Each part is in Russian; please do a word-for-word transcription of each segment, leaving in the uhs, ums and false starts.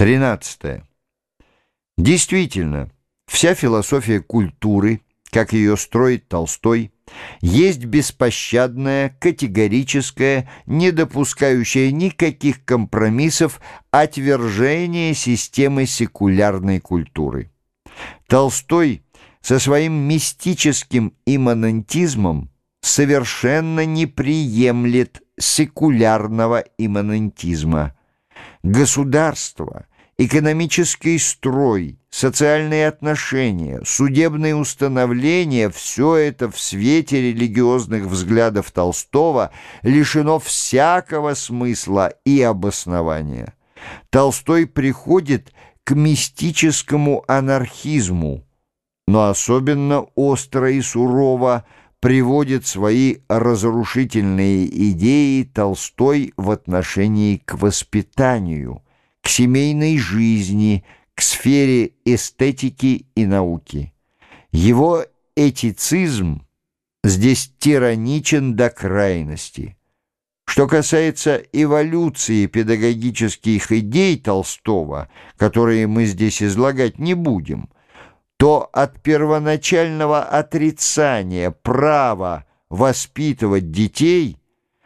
тринадцатое. Действительно, вся философия культуры, как ее строит Толстой, есть беспощадная, категорическая, не допускающая никаких компромиссов отвержение системы секулярной культуры. Толстой со своим мистическим имманентизмом совершенно не приемлет секулярного имманентизма. Государство, экономический строй, социальные отношения, судебные установления — все это в свете религиозных взглядов Толстого лишено всякого смысла и обоснования. Толстой приходит к мистическому анархизму, но особенно остро и сурово приводит свои разрушительные идеи Толстой в отношении к воспитанию, к семейной жизни, к сфере эстетики и науки. Его этицизм здесь тираничен до крайности. Что касается эволюции педагогических идей Толстого, которые мы здесь излагать не будем, то от первоначального отрицания права воспитывать детей,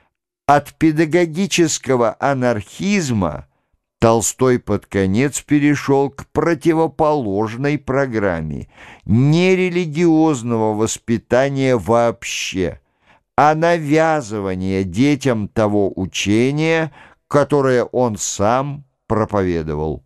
от педагогического анархизма Толстой под конец перешел к противоположной программе нерелигиозного воспитания вообще, а навязывания детям того учения, которое он сам проповедовал.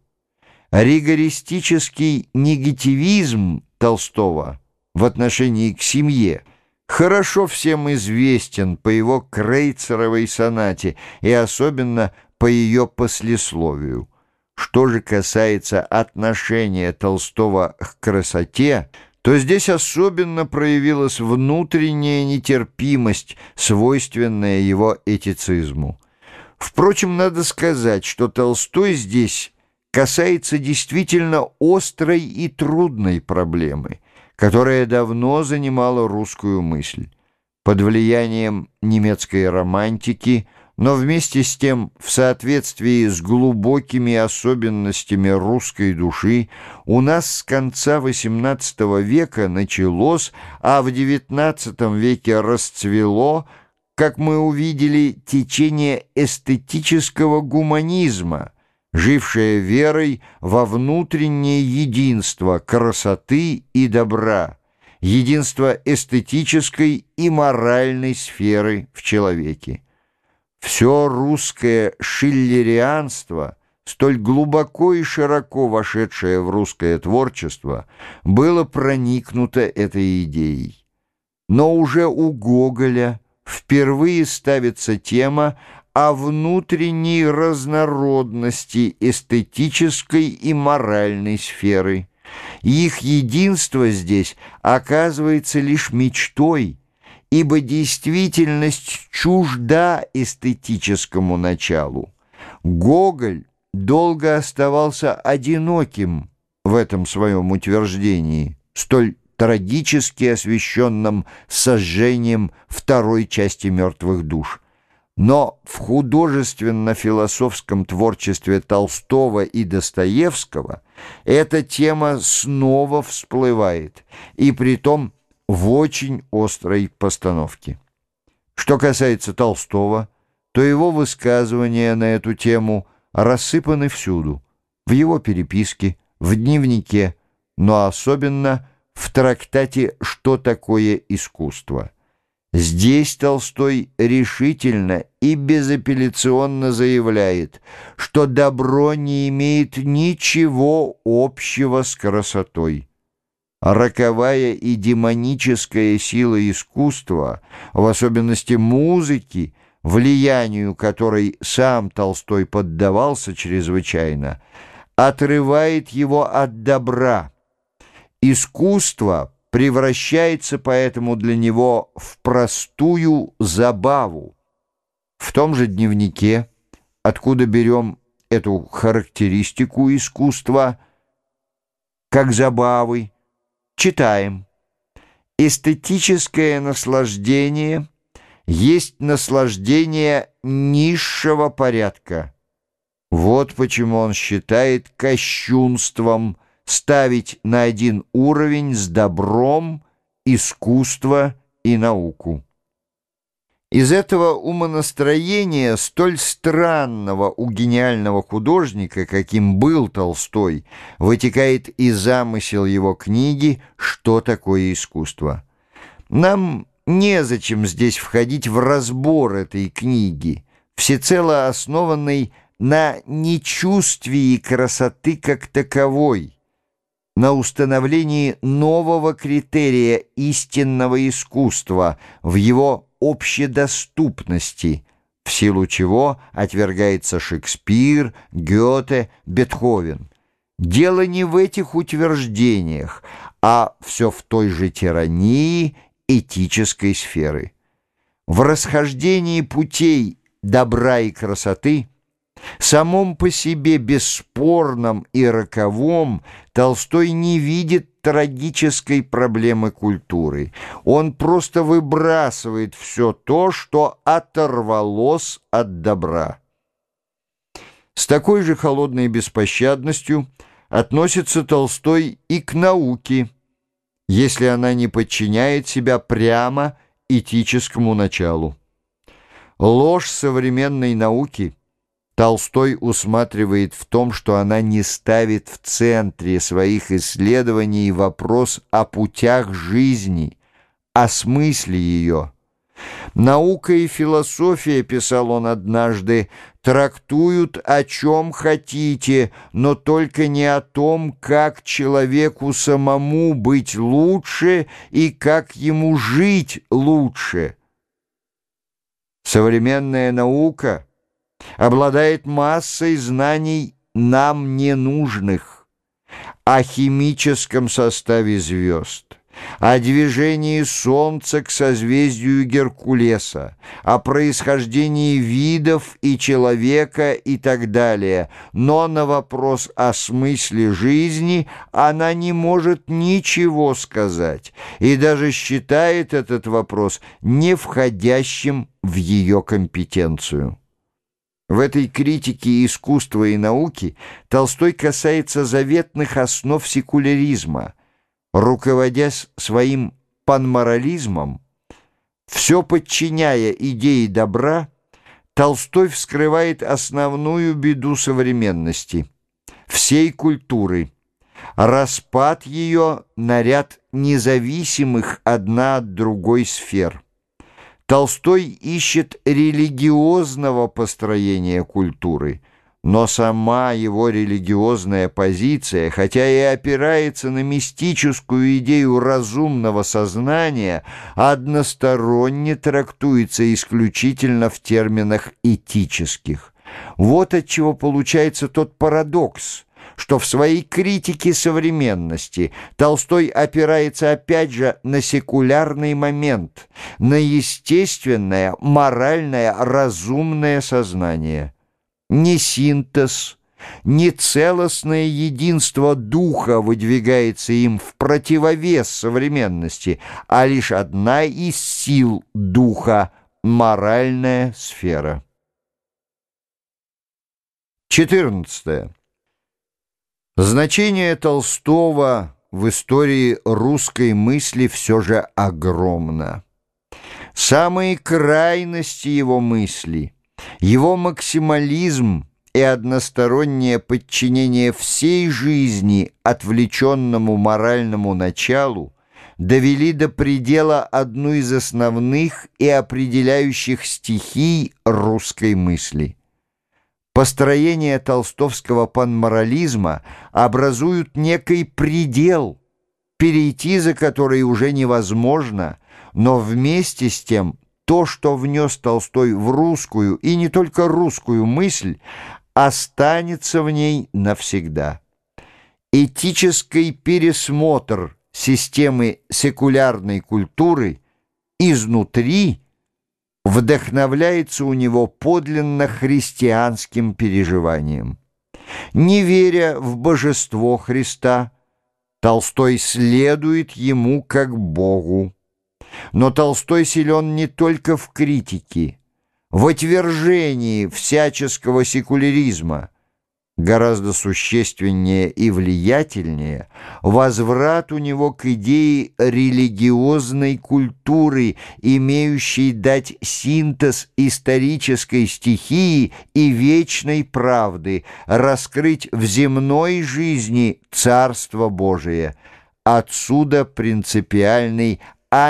Ригористический негативизм Толстого в отношении к семье хорошо всем известен по его крейцеровой сонате и особенно по ее послесловию. Что же касается отношения Толстого к красоте, то здесь особенно проявилась внутренняя нетерпимость, свойственная его этицизму. Впрочем, надо сказать, что Толстой здесь касается действительно острой и трудной проблемы, которая давно занимала русскую мысль. Под влиянием немецкой романтики, но вместе с тем в соответствии с глубокими особенностями русской души, у нас с конца восемнадцатого века началось, а в девятнадцатом веке расцвело, как мы увидели, течение эстетического гуманизма, жившее верой во внутреннее единство красоты и добра, единство эстетической и моральной сферы в человеке. Все русское шиллерианство, столь глубоко и широко вошедшее в русское творчество, было проникнуто этой идеей. Но уже у Гоголя впервые ставится тема о внутренней разнородности эстетической и моральной сферы. Их единство здесь оказывается лишь мечтой, ибо действительность чужда эстетическому началу. Гоголь долго оставался одиноким в этом своем утверждении, столь трагически освещенном сожжением второй части «Мертвых душ». Но в художественно-философском творчестве Толстого и Достоевского эта тема снова всплывает, и притом в очень острой постановке. Что касается Толстого, то его высказывания на эту тему рассыпаны всюду, в его переписке, в дневнике, но особенно в трактате «Что такое искусство?». Здесь Толстой решительно и безапелляционно заявляет, что добро не имеет ничего общего с красотой. Роковая и демоническая сила искусства, в особенности музыки, влиянию которой сам Толстой поддавался чрезвычайно, отрывает его от добра. Искусство превращается поэтому для него в простую забаву. В том же дневнике, откуда берем эту характеристику искусства как забавы, читаем: «Эстетическое наслаждение есть наслаждение низшего порядка, Вот почему он считает кощунством ставить на один уровень с добром искусство и науку. Из этого умонастроения, столь странного у гениального художника, каким был Толстой, вытекает и замысел его книги «Что такое искусство?». Нам незачем здесь входить в разбор этой книги, всецело основанной на нечувствии красоты как таковой, на установлении нового критерия истинного искусства в его общедоступности, в силу чего отвергается Шекспир, Гёте, Бетховен. Дело не в этих утверждениях, а все в той же тирании этической сферы. В расхождении путей добра и красоты, самом по себе бесспорном и роковом, Толстой не видит трагической проблемы культуры. Он просто выбрасывает все то, что оторвалось от добра. С такой же холодной беспощадностью относится Толстой и к науке, если она не подчиняет себя прямо этическому началу. Ложь современной науки Толстой усматривает в том, что она не ставит в центре своих исследований вопрос о путях жизни, о смысле ее. «Наука и философия, — писал он однажды, — трактуют о чем хотите, но только не о том, как человеку самому быть лучше и как ему жить лучше. Современная наука обладает массой знаний нам ненужных о химическом составе звезд, о движении Солнца к созвездию Геркулеса, о происхождении видов и человека и так далее, но на вопрос о смысле жизни она не может ничего сказать и даже считает этот вопрос не входящим в ее компетенцию. В этой критике искусства и науки Толстой касается заветных основ секуляризма, руководясь своим панморализмом, все подчиняя идее добра. Толстой вскрывает основную беду современности, всей культуры, распад ее на ряд независимых одна от другой сфер. Толстой ищет религиозного построения культуры, но сама его религиозная позиция, хотя и опирается на мистическую идею разумного сознания, односторонне трактуется исключительно в терминах этических. Вот отчего получается тот парадокс, что в своей критике современности Толстой опирается опять же на секулярный момент, на естественное, моральное, разумное сознание. Не синтез, не целостное единство духа выдвигается им в противовес современности, а лишь одна из сил духа — моральная сфера. четырнадцатое. Значение Толстого в истории русской мысли все же огромно. Самые крайности его мысли, его максимализм и одностороннее подчинение всей жизни отвлеченному моральному началу довели до предела одну из основных и определяющих стихий русской мысли. Построение толстовского панморализма образуют некий предел, перейти за который уже невозможно, но вместе с тем то, что внес Толстой в русскую и не только русскую мысль, останется в ней навсегда. Этический пересмотр системы секулярной культуры изнутри вдохновляется у него подлинно христианским переживанием. Не веря в божество Христа, Толстой следует ему как Богу. Но Толстой силен не только в критике, в отвержении всяческого секуляризма, Гораздо существеннее и влиятельнее возврат у него к идее религиозной культуры, имеющей дать синтез исторической стихии и вечной правды, раскрыть в земной жизни Царство Божие. Отсюда принципиальный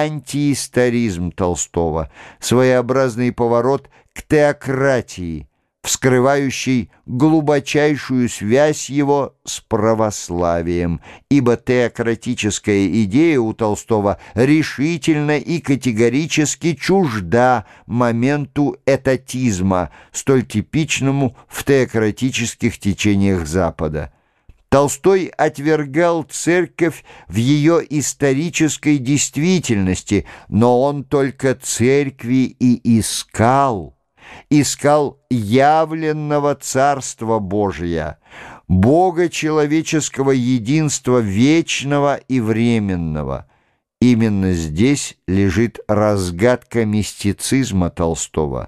антиисторизм Толстого, своеобразный поворот к теократии, вскрывающий глубочайшую связь его с православием, ибо теократическая идея у Толстого решительно и категорически чужда моменту этатизма, столь типичному в теократических течениях Запада. Толстой отвергал церковь в ее исторической действительности, но он только церкви и искал. Искал явленного Царства Божия, Бога человеческого единства вечного и временного. Именно здесь лежит разгадка мистицизма Толстого.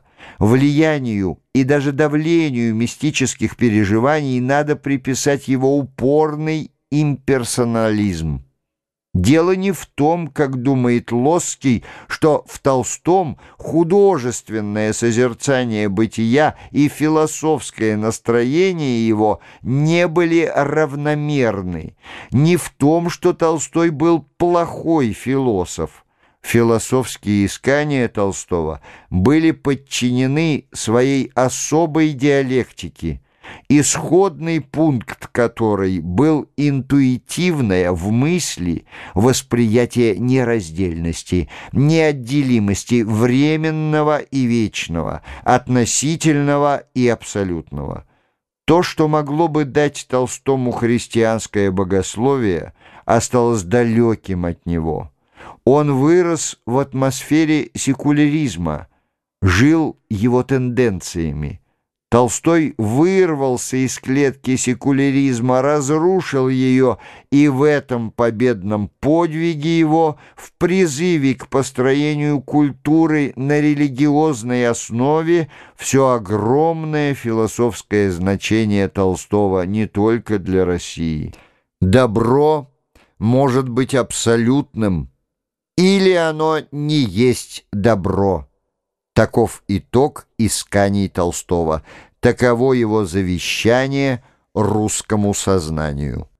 Влиянию и даже давлению мистических переживаний надо приписать его упорный имперсонализм. Дело не в том, как думает Лосский, что в Толстом художественное созерцание бытия и философское настроение его не были равномерны, не в том, что Толстой был плохой философ. Философские искания Толстого были подчинены своей особой диалектике, исходный пункт которой был интуитивное в мысли восприятие нераздельности, неотделимости временного и вечного, относительного и абсолютного. То, что могло бы дать Толстому христианское богословие, осталось далеким от него. Он вырос в атмосфере секуляризма, жил его тенденциями. Толстой вырвался из клетки секуляризма, разрушил ее, и в этом победном подвиге его, в призыве к построению культуры на религиозной основе, все огромное философское значение Толстого не только для России. Добро может быть абсолютным, или оно не есть добро. Таков итог исканий Толстого, таково его завещание русскому сознанию.